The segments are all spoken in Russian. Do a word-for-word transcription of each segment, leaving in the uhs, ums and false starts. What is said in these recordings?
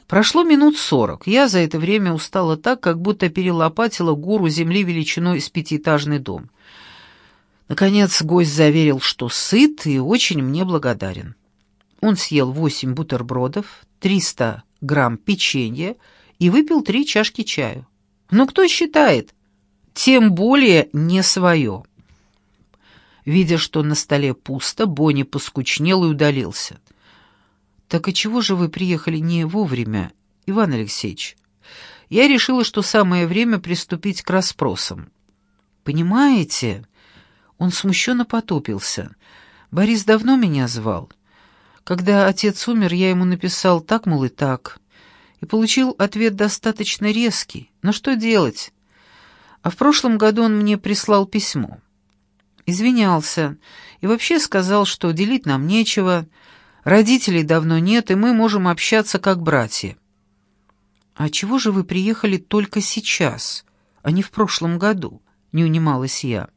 Прошло минут сорок. Я за это время устала так, как будто перелопатила гору земли величиной с пятиэтажный дом. Наконец гость заверил, что сыт и очень мне благодарен. Он съел восемь бутербродов, триста грамм печенья и выпил три чашки чаю. Но кто считает? Тем более не свое. Видя, что на столе пусто, Бонни поскучнел и удалился. «Так и чего же вы приехали не вовремя, Иван Алексеевич?» Я решила, что самое время приступить к расспросам. «Понимаете...» Он смущенно потупился. «Борис давно меня звал. Когда отец умер, я ему написал так, мол, и так. И получил ответ достаточно резкий. Но что делать? А в прошлом году он мне прислал письмо. Извинялся и вообще сказал, что делить нам нечего, родителей давно нет, и мы можем общаться как братья». «А чего же вы приехали только сейчас, а не в прошлом году?» — не унималась я.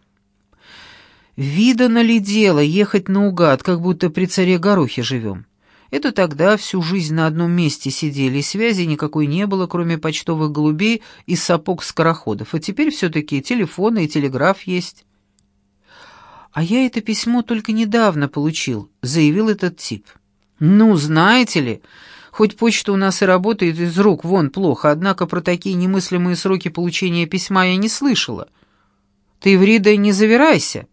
«Видано ли дело ехать наугад, как будто при царе Горохе живем? Это тогда всю жизнь на одном месте сидели, и связи никакой не было, кроме почтовых голубей и сапог-скороходов, а теперь все-таки телефоны и телеграф есть». «А я это письмо только недавно получил», — заявил этот тип. «Ну, знаете ли, хоть почта у нас и работает из рук вон плохо, однако про такие немыслимые сроки получения письма я не слышала. Ты ври да не завирайся».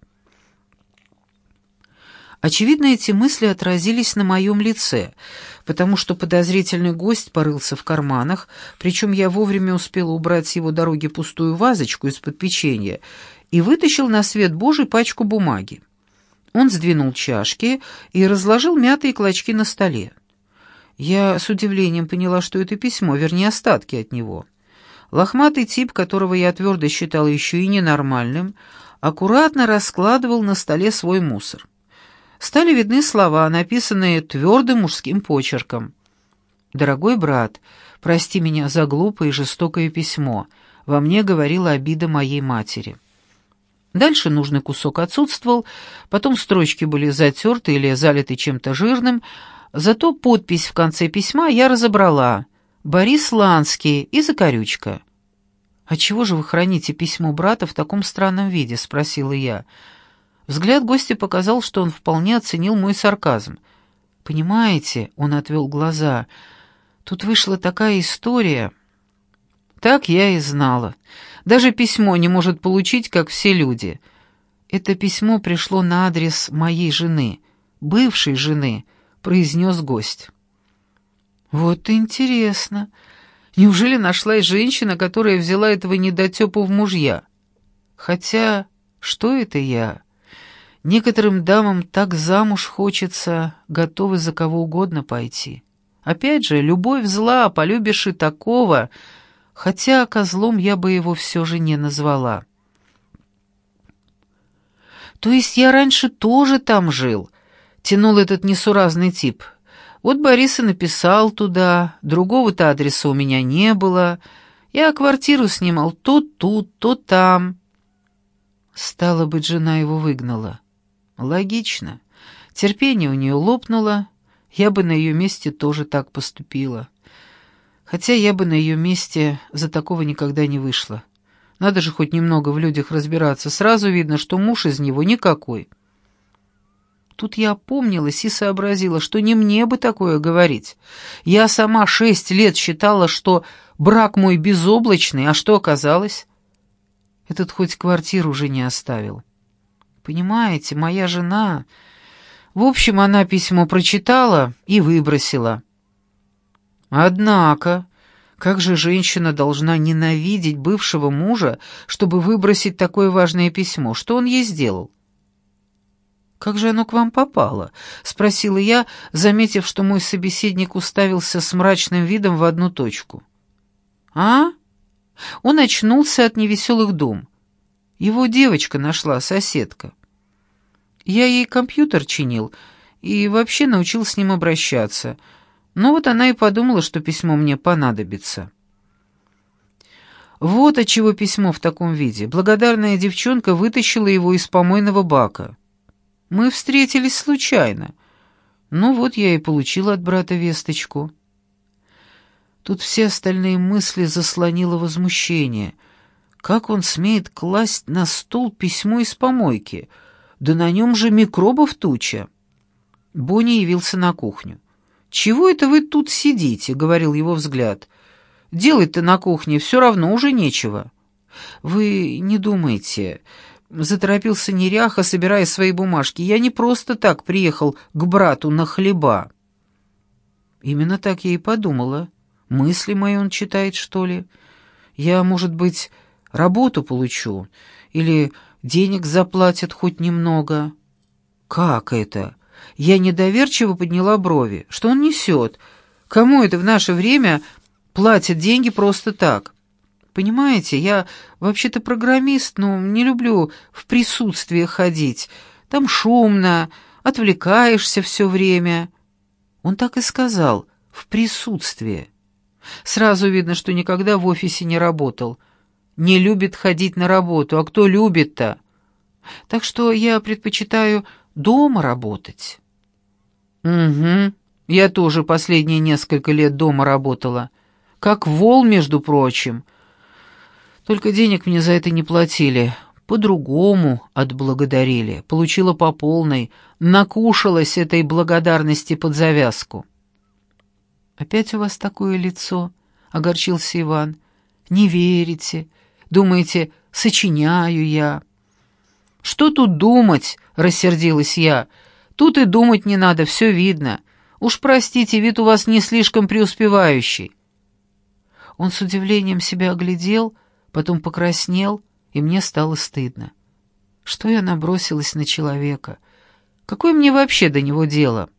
Очевидно, эти мысли отразились на моем лице, потому что подозрительный гость порылся в карманах, причем я вовремя успела убрать с его дороги пустую вазочку из-под печенья и вытащил на свет Божий пачку бумаги. Он сдвинул чашки и разложил мятые клочки на столе. Я с удивлением поняла, что это письмо, вернее, остатки от него. Лохматый тип, которого я твердо считала еще и ненормальным, аккуратно раскладывал на столе свой мусор. Стали видны слова, написанные твердым мужским почерком. «Дорогой брат, прости меня за глупое и жестокое письмо. Во мне говорила обида моей матери». Дальше нужный кусок отсутствовал, потом строчки были затерты или залиты чем-то жирным, зато подпись в конце письма я разобрала: «Борис Ланский» и закорючка. «А чего же вы храните письмо брата в таком странном виде?» — спросила я. Взгляд гостя показал, что он вполне оценил мой сарказм. «Понимаете», — он отвел глаза, — «тут вышла такая история». Так я и знала. Даже письмо не может получить, как все люди. Это письмо пришло на адрес моей жены, бывшей жены, произнес гость. Вот интересно. Неужели нашлась женщина, которая взяла этого недотепу в мужья? Хотя, что это я? Некоторым дамам так замуж хочется, готовы за кого угодно пойти. Опять же, любовь зла, полюбишь и такого, хотя козлом я бы его все же не назвала. То есть я раньше тоже там жил, тянул этот несуразный тип. Вот Борис и написал туда, другого-то адреса у меня не было. Я квартиру снимал то тут, то там. Стало быть, жена его выгнала. Логично. Терпение у нее лопнуло. Я бы на ее месте тоже так поступила. Хотя я бы на ее месте за такого никогда не вышла. Надо же хоть немного в людях разбираться. Сразу видно, что муж из него никакой. Тут я опомнилась и сообразила, что не мне бы такое говорить. Я сама шесть лет считала, что брак мой безоблачный, а что оказалось? Этот хоть квартиру уже не оставил. Понимаете, моя жена... В общем, она письмо прочитала и выбросила. Однако, как же женщина должна ненавидеть бывшего мужа, чтобы выбросить такое важное письмо? Что он ей сделал? «Как же оно к вам попало?» — спросила я, заметив, что мой собеседник уставился с мрачным видом в одну точку. «А?» Он очнулся от невеселых дум. Его девочка нашла, соседка. Я ей компьютер чинил и вообще научил с ним обращаться. Но вот она и подумала, что письмо мне понадобится. Вот отчего письмо в таком виде. Благодарная девчонка вытащила его из помойного бака. Мы встретились случайно. Ну вот я и получила от брата весточку. Тут все остальные мысли заслонило возмущение. Как он смеет класть на стол письмо из помойки? Да на нем же микробов туча. Бонни явился на кухню. «Чего это вы тут сидите?» — говорил его взгляд. «Делать-то на кухне все равно уже нечего». «Вы не думайте...» — заторопился неряха, собирая свои бумажки. «Я не просто так приехал к брату на хлеба». Именно так я и подумала. Мысли мои он читает, что ли? Я, может быть, работу получу? Или денег заплатят хоть немного? Как это? Я недоверчиво подняла брови. Что он несет? Кому это в наше время платят деньги просто так? Понимаете, я вообще-то программист, но не люблю в присутствии ходить. Там шумно, отвлекаешься все время. Он так и сказал, в присутствии. Сразу видно, что никогда в офисе не работал. Не любит ходить на работу, а кто любит-то? Так что я предпочитаю дома работать. Угу, я тоже последние несколько лет дома работала. Как вол, между прочим. Только денег мне за это не платили. По-другому отблагодарили. Получила по полной. Накушалась этой благодарности под завязку. «Опять у вас такое лицо?» — огорчился Иван. «Не верите. Думаете, сочиняю я». «Что тут думать?» — рассердилась я. «Тут и думать не надо, все видно. Уж простите, вид у вас не слишком преуспевающий». Он с удивлением себя оглядел, потом покраснел, и мне стало стыдно. Что я набросилась на человека? Какое мне вообще до него дело?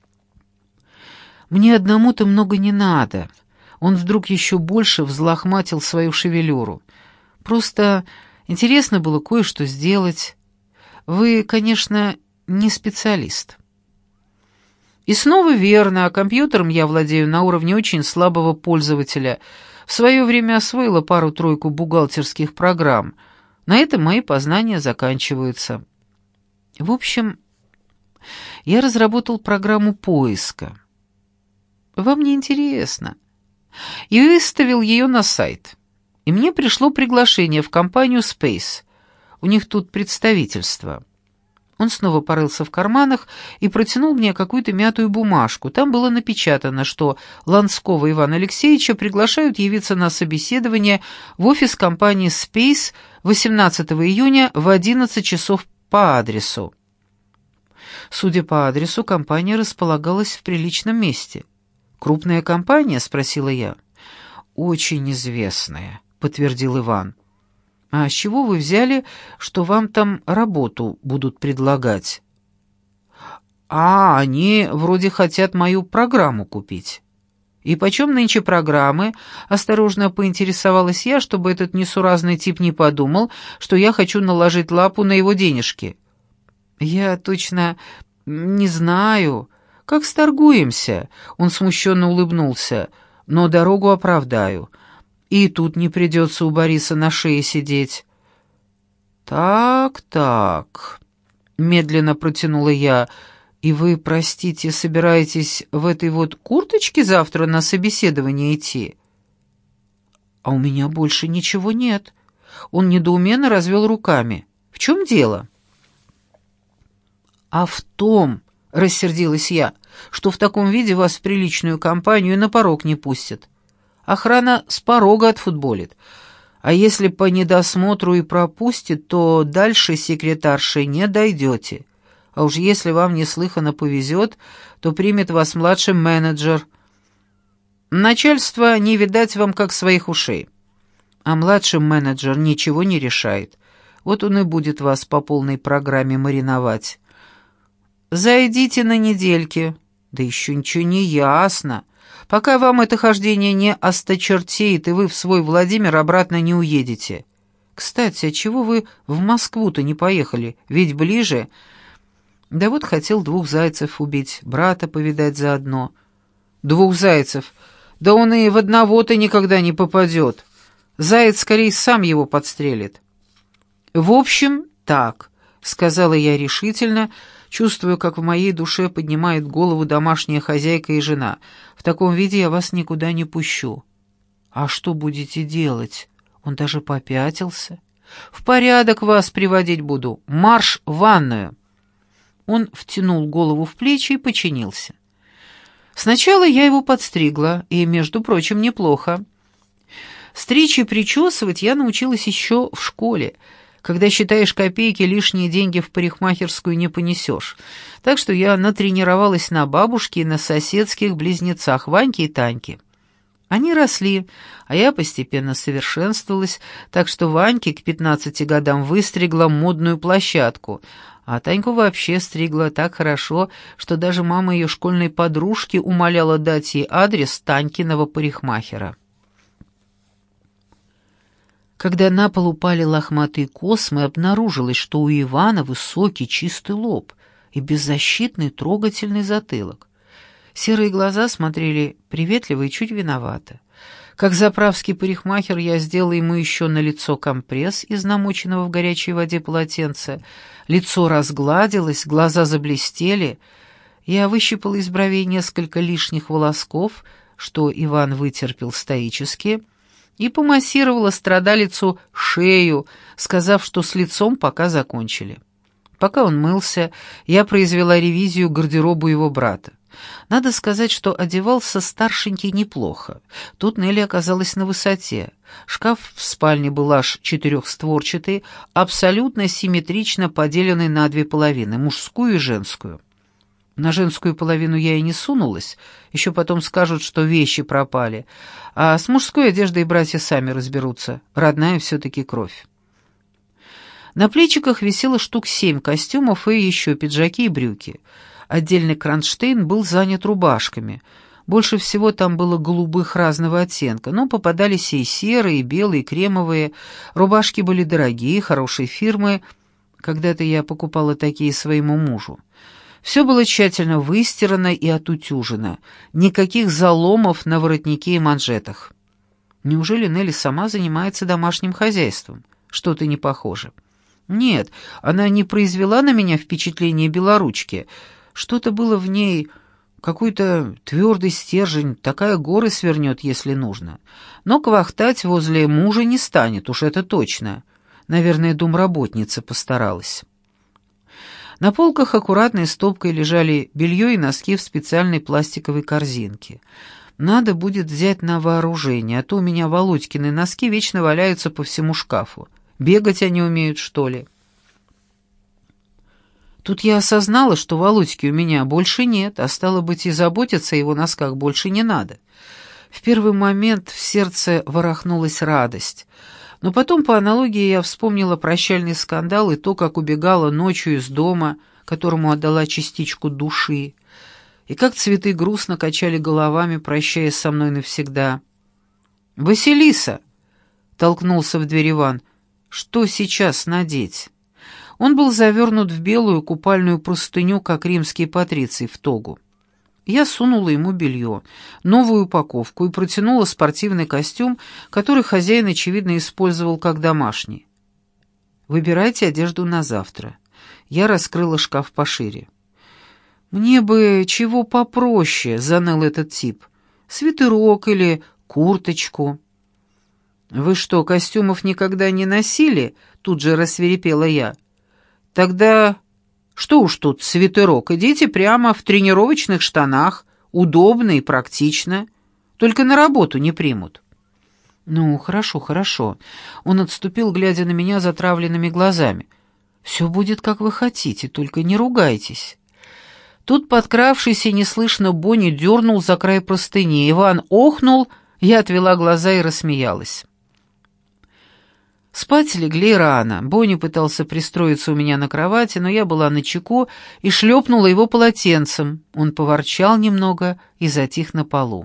Мне одному-то много не надо. Он вдруг еще больше взлохматил свою шевелюру. Просто интересно было кое-что сделать. Вы, конечно, не специалист. И снова верно, а компьютером я владею на уровне очень слабого пользователя. В свое время освоила пару-тройку бухгалтерских программ. На этом мои познания заканчиваются. В общем, я разработал программу поиска. Вам не интересно. И выставил ее на сайт. И мне пришло приглашение в компанию Space. У них тут представительство. Он снова порылся в карманах и протянул мне какую-то мятую бумажку. Там было напечатано, что Ланского Ивана Алексеевича приглашают явиться на собеседование в офис компании Space восемнадцатого июня в одиннадцать часов по адресу. Судя по адресу, компания располагалась в приличном месте. «Крупная компания?» — спросила я. «Очень известная», — подтвердил Иван. «А с чего вы взяли, что вам там работу будут предлагать?» «А, они вроде хотят мою программу купить». «И почем нынче программы?» — осторожно поинтересовалась я, чтобы этот несуразный тип не подумал, что я хочу наложить лапу на его денежки. «Я точно не знаю. Как сторгуемся?» — он смущенно улыбнулся. «Но дорогу оправдаю. И тут не придется у Бориса на шее сидеть». «Так, так», — медленно протянула я. «И вы, простите, собираетесь в этой вот курточке завтра на собеседование идти?» «А у меня больше ничего нет». Он недоуменно развел руками. «В чем дело?» «А в том, — рассердилась я, — что в таком виде вас в приличную компанию и на порог не пустят. Охрана с порога отфутболит. А если по недосмотру и пропустит, то дальше секретарши не дойдете. А уж если вам неслыханно повезет, то примет вас младший менеджер. Начальство не видать вам как своих ушей. А младший менеджер ничего не решает. Вот он и будет вас по полной программе мариновать. Зайдите на недельки. Да еще ничего не ясно. Пока вам это хождение не осточертеет, и вы в свой Владимир обратно не уедете. Кстати, а чего вы в Москву-то не поехали? Ведь ближе. Да вот хотел двух зайцев убить, брата повидать заодно. Двух зайцев? Да он и в одного-то никогда не попадет. Заяц скорее сам его подстрелит. В общем, так, сказала я решительно, Чувствую, как в моей душе поднимает голову домашняя хозяйка и жена. В таком виде я вас никуда не пущу». «А что будете делать?» Он даже попятился. «В порядок вас приводить буду. Марш в ванную». Он втянул голову в плечи и подчинился. Сначала я его подстригла, и, между прочим, неплохо. Стричь и причесывать я научилась еще в школе. Когда считаешь копейки, лишние деньги в парикмахерскую не понесешь. Так что я натренировалась на бабушке и на соседских близнецах Ваньке и Таньке. Они росли, а я постепенно совершенствовалась, так что Ваньке к пятнадцати годам выстригла модную площадку, а Таньку вообще стригла так хорошо, что даже мама ее школьной подружки умоляла дать ей адрес Танькиного парикмахера. Когда на пол упали лохматые космы, обнаружилось, что у Ивана высокий чистый лоб и беззащитный трогательный затылок. Серые глаза смотрели приветливо и чуть виновато. Как заправский парикмахер я сделала ему еще на лицо компресс из намоченного в горячей воде полотенца. Лицо разгладилось, глаза заблестели. Я выщипала из бровей несколько лишних волосков, что Иван вытерпел стоически, и помассировала страдалицу шею, сказав, что с лицом пока закончили. Пока он мылся, я произвела ревизию гардероба его брата. Надо сказать, что одевался старшенький неплохо. Тут Нелли оказалась на высоте. Шкаф в спальне был аж четырехстворчатый, абсолютно симметрично поделенный на две половины, мужскую и женскую. На женскую половину я и не сунулась, еще потом скажут, что вещи пропали, а с мужской одеждой братья сами разберутся, родная все-таки кровь. На плечиках висело штук семь костюмов и еще пиджаки и брюки. Отдельный кронштейн был занят рубашками. Больше всего там было голубых разного оттенка, но попадались и серые, и белые, и кремовые. Рубашки были дорогие, хорошей фирмы. Когда-то я покупала такие своему мужу. Все было тщательно выстирано и отутюжено. Никаких заломов на воротнике и манжетах. Неужели Нелли сама занимается домашним хозяйством? Что-то не похоже. Нет, она не произвела на меня впечатление белоручки. Что-то было в ней, какой-то твердый стержень, такая горы свернет, если нужно. Но квахтать возле мужа не станет, уж это точно. Наверное, домработница постаралась. На полках аккуратной стопкой лежали белье и носки в специальной пластиковой корзинке. Надо будет взять на вооружение, а то у меня Володькины носки вечно валяются по всему шкафу. Бегать они умеют, что ли? Тут я осознала, что Володьки у меня больше нет, а стало быть, и заботиться о его носках больше не надо. В первый момент в сердце ворохнулась радость, но потом, по аналогии, я вспомнила прощальный скандал и то, как убегала ночью из дома, которому отдала частичку души, и как цветы грустно качали головами, прощаясь со мной навсегда. «Василиса!» — толкнулся в дверь Иван. «Что сейчас надеть?» Он был завернут в белую купальную простыню, как римский патриций, в тогу. Я сунула ему белье, новую упаковку и протянула спортивный костюм, который хозяин, очевидно, использовал как домашний. «Выбирайте одежду на завтра». Я раскрыла шкаф пошире. «Мне бы чего попроще», — заныл этот тип. «Свитерок или курточку». «Вы что, костюмов никогда не носили?» — тут же рассвирепела я. «Тогда что уж тут свитерок, идите прямо в тренировочных штанах, удобно и практично, только на работу не примут». «Ну, хорошо, хорошо». Он отступил, глядя на меня затравленными глазами. «Все будет, как вы хотите, только не ругайтесь». Тут подкравшийся неслышно Бонни дернул за край простыни. Иван охнул, я отвела глаза и рассмеялась. Спать легли рано. Бонни пытался пристроиться у меня на кровати, но я была начеку и шлепнула его полотенцем. Он поворчал немного и затих на полу.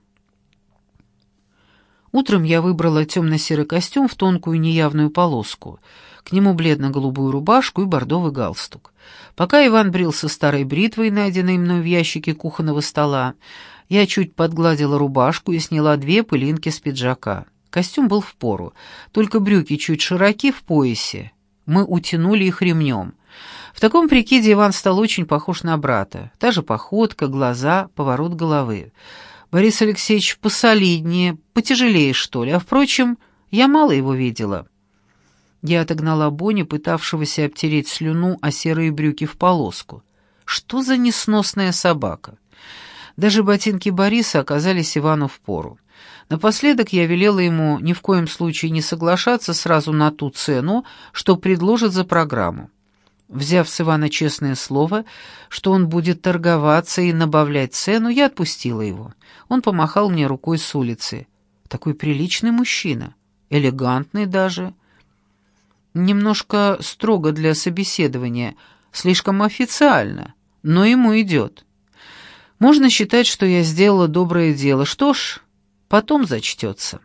Утром я выбрала темно-серый костюм в тонкую неявную полоску. К нему бледно-голубую рубашку и бордовый галстук. Пока Иван брился старой бритвой, найденной мной в ящике кухонного стола, я чуть подгладила рубашку и сняла две пылинки с пиджака. Костюм был впору, только брюки чуть широки в поясе. Мы утянули их ремнем. В таком прикиде Иван стал очень похож на брата. Та же походка, глаза, поворот головы. Борис Алексеевич посолиднее, потяжелее, что ли, а, впрочем, я мало его видела. Я отогнала Бони, пытавшегося обтереть слюну о серые брюки в полоску. Что за несносная собака? Даже ботинки Бориса оказались Ивану впору. Напоследок я велела ему ни в коем случае не соглашаться сразу на ту цену, что предложит за программу. Взяв с Ивана честное слово, что он будет торговаться и набавлять цену, я отпустила его. Он помахал мне рукой с улицы. Такой приличный мужчина, элегантный даже. Немножко строго для собеседования, слишком официально, но ему идет. Можно считать, что я сделала доброе дело. Что ж, потом зачтется.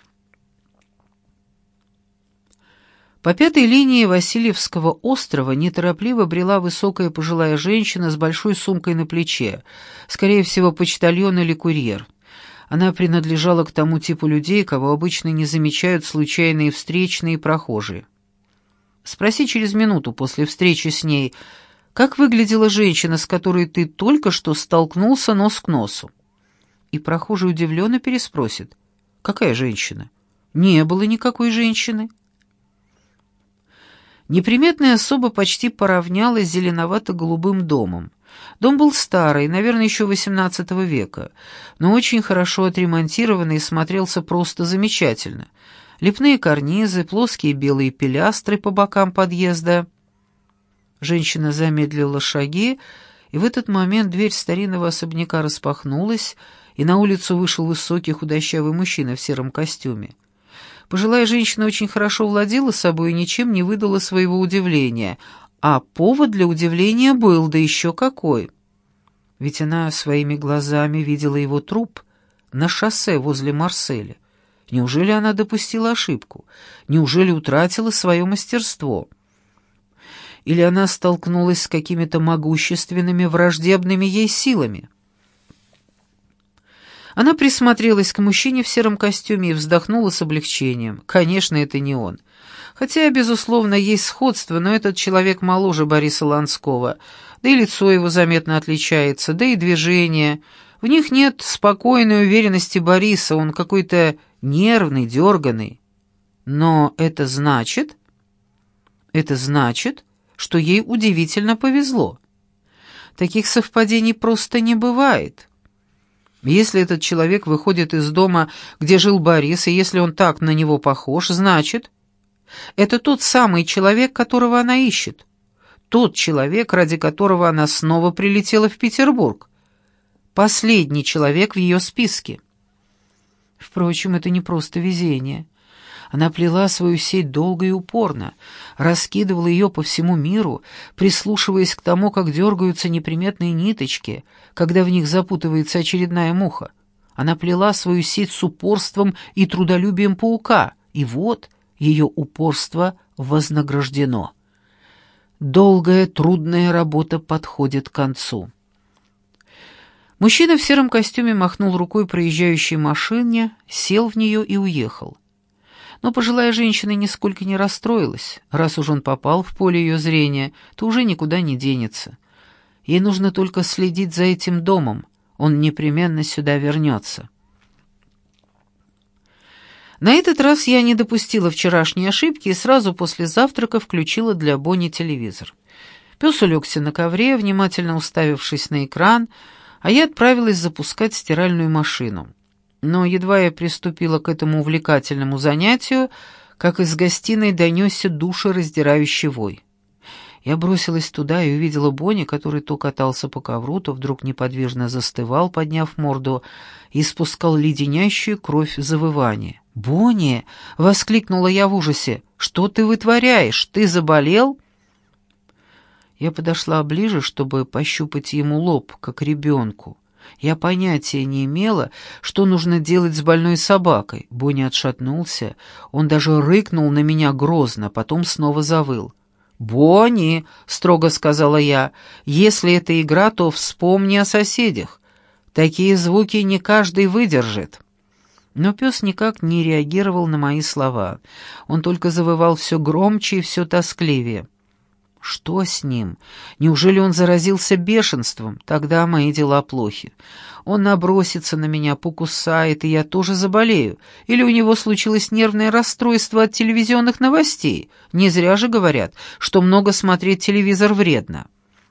По пятой линии Васильевского острова неторопливо брела высокая пожилая женщина с большой сумкой на плече, скорее всего, почтальон или курьер. Она принадлежала к тому типу людей, кого обычно не замечают случайные встречные и прохожие. Спроси через минуту после встречи с ней, как выглядела женщина, с которой ты только что столкнулся нос к носу. И прохожий удивленно переспросит: какая женщина? Не было никакой женщины. Неприметная особа почти поравнялась с зеленовато-голубым домом. Дом был старый, наверное, еще восемнадцатого века, но очень хорошо отремонтированный и смотрелся просто замечательно. Лепные карнизы, плоские белые пилястры по бокам подъезда. Женщина замедлила шаги, и в этот момент дверь старинного особняка распахнулась, и на улицу вышел высокий худощавый мужчина в сером костюме. Пожилая женщина очень хорошо владела собой и ничем не выдала своего удивления, а повод для удивления был, да еще какой. Ведь она своими глазами видела его труп на шоссе возле Марселя. Неужели она допустила ошибку? Неужели утратила свое мастерство? Или она столкнулась с какими-то могущественными, враждебными ей силами? Она присмотрелась к мужчине в сером костюме и вздохнула с облегчением. Конечно, это не он. Хотя, безусловно, есть сходство, но этот человек моложе Бориса Ланского, да и лицо его заметно отличается, да и движения. В них нет спокойной уверенности Бориса, он какой-то нервный, дерганый. Но это значит... Это значит, что ей удивительно повезло. Таких совпадений просто не бывает. Если этот человек выходит из дома, где жил Борис, и если он так на него похож, значит, это тот самый человек, которого она ищет. Тот человек, ради которого она снова прилетела в Петербург. Последний человек в ее списке. Впрочем, это не просто везение. Она плела свою сеть долго и упорно, раскидывала ее по всему миру, прислушиваясь к тому, как дергаются неприметные ниточки, когда в них запутывается очередная муха. Она плела свою сеть с упорством и трудолюбием паука, и вот ее упорство вознаграждено. Долгая, трудная работа подходит к концу. Мужчина в сером костюме махнул рукой проезжающей машине, сел в нее и уехал. Но пожилая женщина нисколько не расстроилась. Раз уж он попал в поле ее зрения, то уже никуда не денется. Ей нужно только следить за этим домом. Он непременно сюда вернется. На этот раз я не допустила вчерашней ошибки и сразу после завтрака включила для Бони телевизор. Пес улегся на ковре, внимательно уставившись на экран, а я отправилась запускать стиральную машину. Но едва я приступила к этому увлекательному занятию, как из гостиной донесся душераздирающий вой. Я бросилась туда и увидела Бони, который то катался по ковру, то вдруг неподвижно застывал, подняв морду, и испускал леденящую кровь завывание. «Бонни!» — воскликнула я в ужасе. «Что ты вытворяешь? Ты заболел?» Я подошла ближе, чтобы пощупать ему лоб, как ребенку. Я понятия не имела, что нужно делать с больной собакой. Бонни отшатнулся, он даже рыкнул на меня грозно, потом снова завыл. «Бонни!» — строго сказала я. «Если это игра, то вспомни о соседях. Такие звуки не каждый выдержит». Но пес никак не реагировал на мои слова. Он только завывал все громче и все тоскливее. Что с ним? Неужели он заразился бешенством? Тогда мои дела плохи. Он набросится на меня, покусает, и я тоже заболею. Или у него случилось нервное расстройство от телевизионных новостей. Не зря же говорят, что много смотреть телевизор вредно.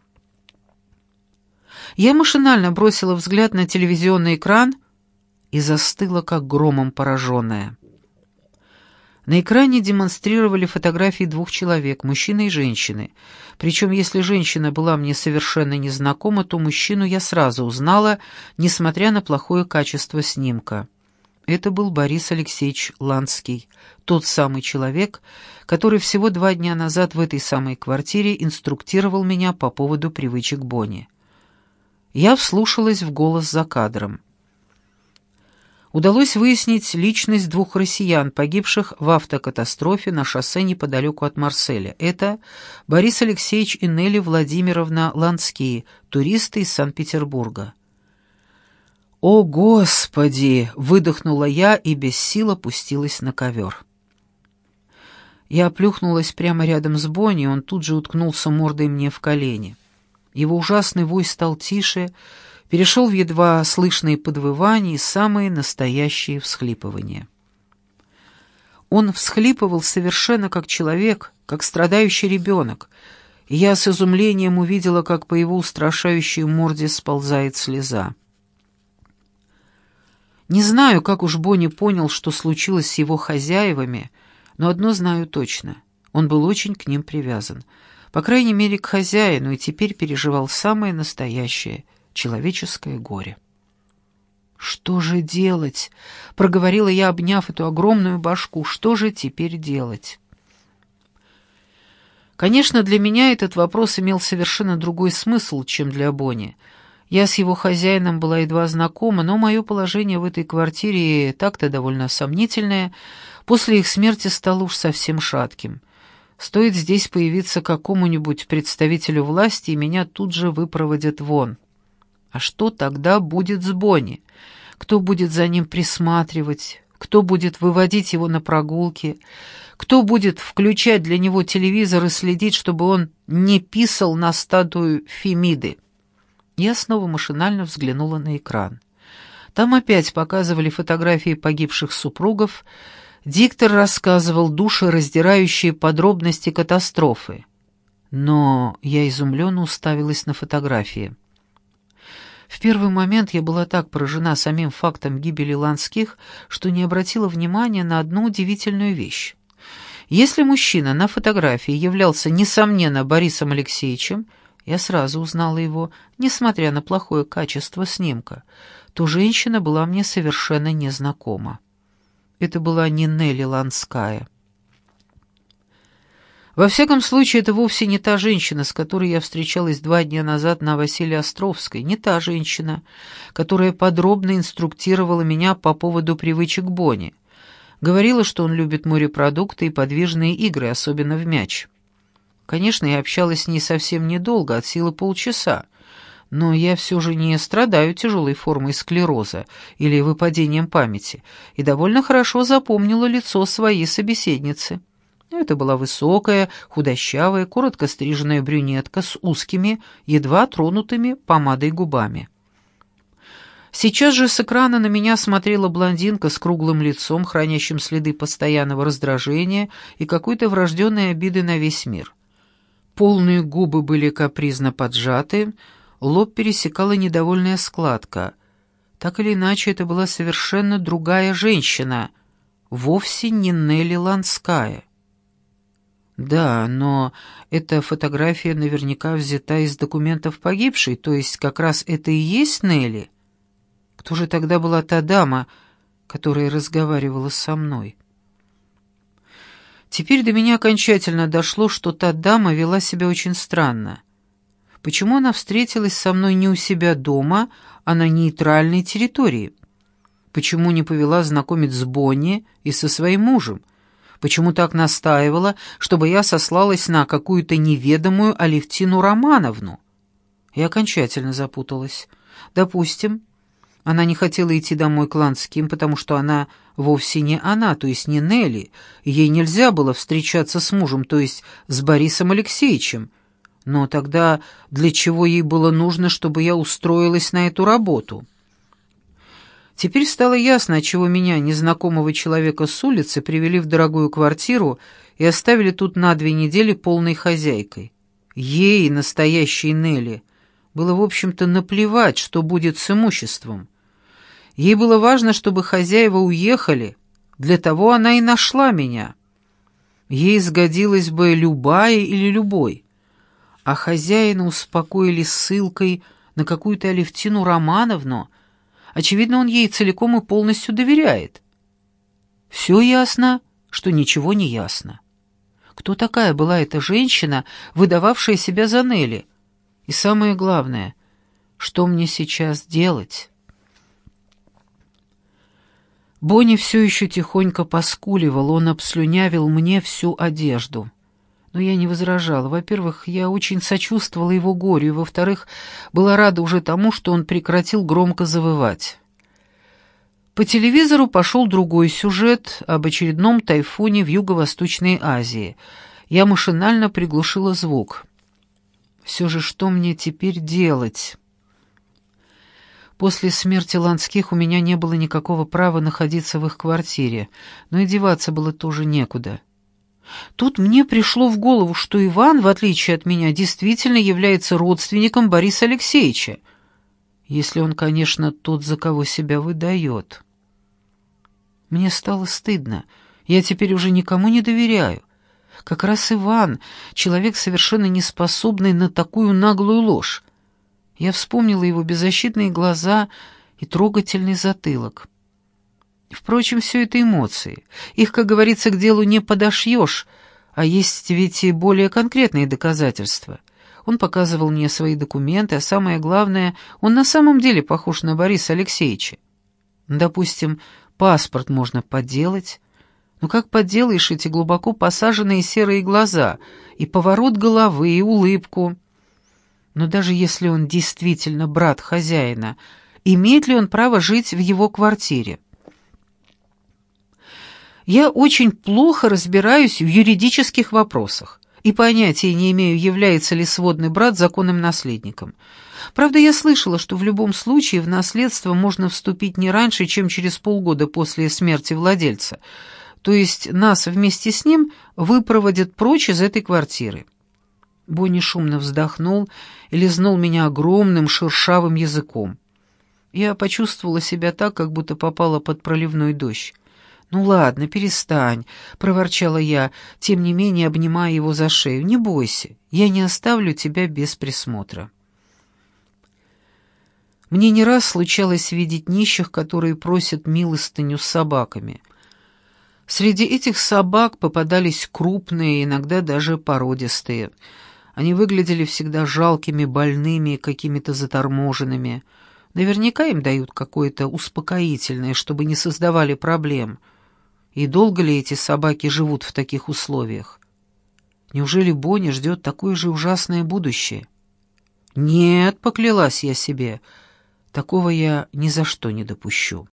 Я машинально бросила взгляд на телевизионный экран и застыла, как громом пораженная. На экране демонстрировали фотографии двух человек, мужчины и женщины. Причем, если женщина была мне совершенно незнакома, то мужчину я сразу узнала, несмотря на плохое качество снимка. Это был Борис Алексеевич Ланский, тот самый человек, который всего два дня назад в этой самой квартире инструктировал меня по поводу привычек Бонни. Я вслушалась в голос за кадром. Удалось выяснить личность двух россиян, погибших в автокатастрофе на шоссе неподалеку от Марселя. Это Борис Алексеевич и Нелли Владимировна Ланские, туристы из Санкт-Петербурга. «О, Господи!» — выдохнула я и без сил опустилась на ковер. Я плюхнулась прямо рядом с Бонни, он тут же уткнулся мордой мне в колени. Его ужасный вой стал тише, перешел в едва слышные подвывания и самые настоящие всхлипывания. Он всхлипывал совершенно как человек, как страдающий ребенок, и я с изумлением увидела, как по его устрашающей морде сползает слеза. Не знаю, как уж Бонни понял, что случилось с его хозяевами, но одно знаю точно — он был очень к ним привязан, по крайней мере, к хозяину, и теперь переживал самое настоящее — человеческое горе. «Что же делать?» — проговорила я, обняв эту огромную башку. «Что же теперь делать?» Конечно, для меня этот вопрос имел совершенно другой смысл, чем для Бонни. Я с его хозяином была едва знакома, но мое положение в этой квартире так-то довольно сомнительное. После их смерти стало уж совсем шатким. Стоит здесь появиться какому-нибудь представителю власти, и меня тут же выпроводят вон. А что тогда будет с Бонни? Кто будет за ним присматривать? Кто будет выводить его на прогулки? Кто будет включать для него телевизор и следить, чтобы он не писал на статую Фемиды? Я снова машинально взглянула на экран. Там опять показывали фотографии погибших супругов. Диктор рассказывал душераздирающие подробности катастрофы. Но я изумленно уставилась на фотографии. В первый момент я была так поражена самим фактом гибели Ланских, что не обратила внимания на одну удивительную вещь. Если мужчина на фотографии являлся, несомненно, Борисом Алексеевичем, я сразу узнала его, несмотря на плохое качество снимка, то женщина была мне совершенно незнакома. Это была не Нелли Ланская. Во всяком случае, это вовсе не та женщина, с которой я встречалась два дня назад на Василия-Островской, не та женщина, которая подробно инструктировала меня по поводу привычек Бонни. Говорила, что он любит морепродукты и подвижные игры, особенно в мяч. Конечно, я общалась с ней совсем недолго, от силы полчаса, но я все же не страдаю тяжелой формой склероза или выпадением памяти и довольно хорошо запомнила лицо своей собеседницы. Это была высокая, худощавая, коротко стриженная брюнетка с узкими, едва тронутыми помадой губами. Сейчас же с экрана на меня смотрела блондинка с круглым лицом, хранящим следы постоянного раздражения и какой-то врожденной обиды на весь мир. Полные губы были капризно поджаты, лоб пересекала недовольная складка. Так или иначе, это была совершенно другая женщина, вовсе не Нелли Ланская. Да, но эта фотография наверняка взята из документов погибшей, то есть как раз это и есть Нелли? Кто же тогда была та дама, которая разговаривала со мной? Теперь до меня окончательно дошло, что та дама вела себя очень странно. Почему она встретилась со мной не у себя дома, а на нейтральной территории? Почему не повела знакомить с Бонни и со своим мужем? Почему так настаивала, чтобы я сослалась на какую-то неведомую Алевтину Романовну? Я окончательно запуталась. Допустим, она не хотела идти домой к Ланским, потому что она вовсе не она, то есть не Нелли, и ей нельзя было встречаться с мужем, то есть с Борисом Алексеевичем, Но тогда для чего ей было нужно, чтобы я устроилась на эту работу? Теперь стало ясно, отчего меня, незнакомого человека с улицы, привели в дорогую квартиру и оставили тут на две недели полной хозяйкой. Ей, настоящей Нелли, было, в общем-то, наплевать, что будет с имуществом. Ей было важно, чтобы хозяева уехали, для того она и нашла меня. Ей сгодилась бы любая или любой, а хозяина успокоили ссылкой на какую-то Алевтину Романовну. Очевидно, он ей целиком и полностью доверяет. Все ясно, что ничего не ясно. Кто такая была эта женщина, выдававшая себя за Нелли? И самое главное, что мне сейчас делать? Бонни все еще тихонько поскуливал, он обслюнявил мне всю одежду. Но я не возражала. Во-первых, я очень сочувствовала его горю, и, во-вторых, была рада уже тому, что он прекратил громко завывать. По телевизору пошел другой сюжет об очередном тайфуне в Юго-Восточной Азии. Я машинально приглушила звук. Все же, что мне теперь делать? После смерти Ланских у меня не было никакого права находиться в их квартире, но и деваться было тоже некуда. Тут мне пришло в голову, что Иван, в отличие от меня, действительно является родственником Бориса Алексеевича, если он, конечно, тот, за кого себя выдает. Мне стало стыдно. Я теперь уже никому не доверяю. Как раз Иван, человек, совершенно неспособный на такую наглую ложь. Я вспомнила его беззащитные глаза и трогательный затылок. Впрочем, все это эмоции. Их, как говорится, к делу не подошьешь, а есть ведь и более конкретные доказательства. Он показывал мне свои документы, а самое главное, он на самом деле похож на Бориса Алексеевича. Допустим, паспорт можно подделать, но как подделаешь эти глубоко посаженные серые глаза, и поворот головы, и улыбку? Но даже если он действительно брат хозяина, имеет ли он право жить в его квартире? Я очень плохо разбираюсь в юридических вопросах и понятия не имею, является ли сводный брат законным наследником. Правда, я слышала, что в любом случае в наследство можно вступить не раньше, чем через полгода после смерти владельца, то есть нас вместе с ним выпроводят прочь из этой квартиры. Бонни шумно вздохнул и лизнул меня огромным шершавым языком. Я почувствовала себя так, как будто попала под проливной дождь. «Ну ладно, перестань», — проворчала я, тем не менее обнимая его за шею. «Не бойся, я не оставлю тебя без присмотра». Мне не раз случалось видеть нищих, которые просят милостыню с собаками. Среди этих собак попадались крупные, иногда даже породистые. Они выглядели всегда жалкими, больными, какими-то заторможенными. Наверняка им дают какое-то успокоительное, чтобы не создавали проблем. И долго ли эти собаки живут в таких условиях? Неужели Бонни ждет такое же ужасное будущее? Нет, поклялась я себе, такого я ни за что не допущу.